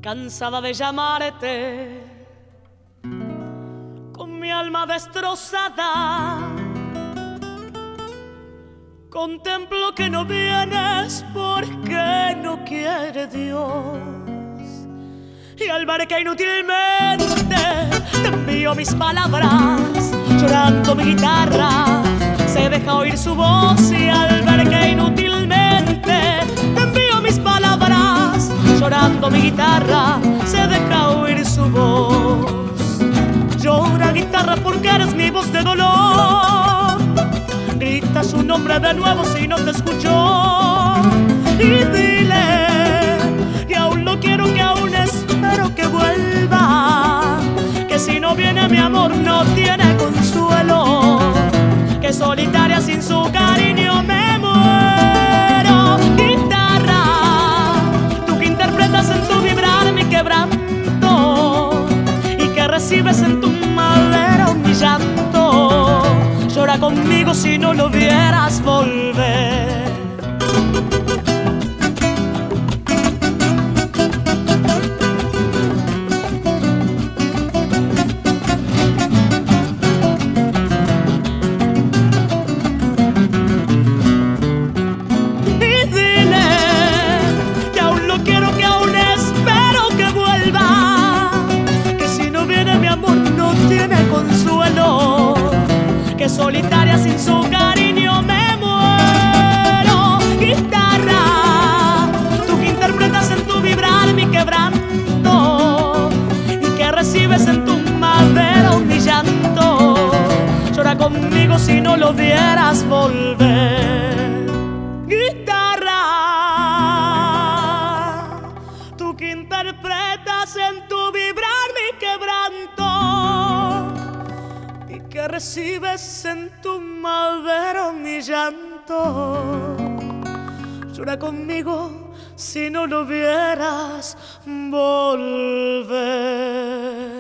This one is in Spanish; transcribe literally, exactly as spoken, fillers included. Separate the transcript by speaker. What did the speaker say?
Speaker 1: cansada de llamarte, con mi alma destrozada, contemplo que no vienes porque no quiere Dios. Y al ver que inútilmente te envío mis palabras, llorando mi guitarra se deja oír su voz. Y al ver que inútilmente te envío mis palabras, llorando mi guitarra se deja oír su voz. Llora guitarra porque eres mi voz de dolor, grita su nombre de nuevo si no te escuchó. Y dile que aún lo quiero, que aún espero que vuelva, que si no viene mi amor no tiene consuelo, que solitaria sin su cariño me muero. Guitarra, tú que interpretas en tu vibrar mi quebranto y que recibes en tu madera mi llanto, llora conmigo si no lo vieras volver. Que solitaria sin su cariño me muero. Guitarra, tú que interpretas en tu vibrar mi quebranto y que recibes en tu madera mi llanto, llora conmigo si no lo vieras volver. Guitarra, tú que interpretas en tu vibrar mi quebranto y que recibes en tu madera mi llanto, llora conmigo si no lo vieras volver.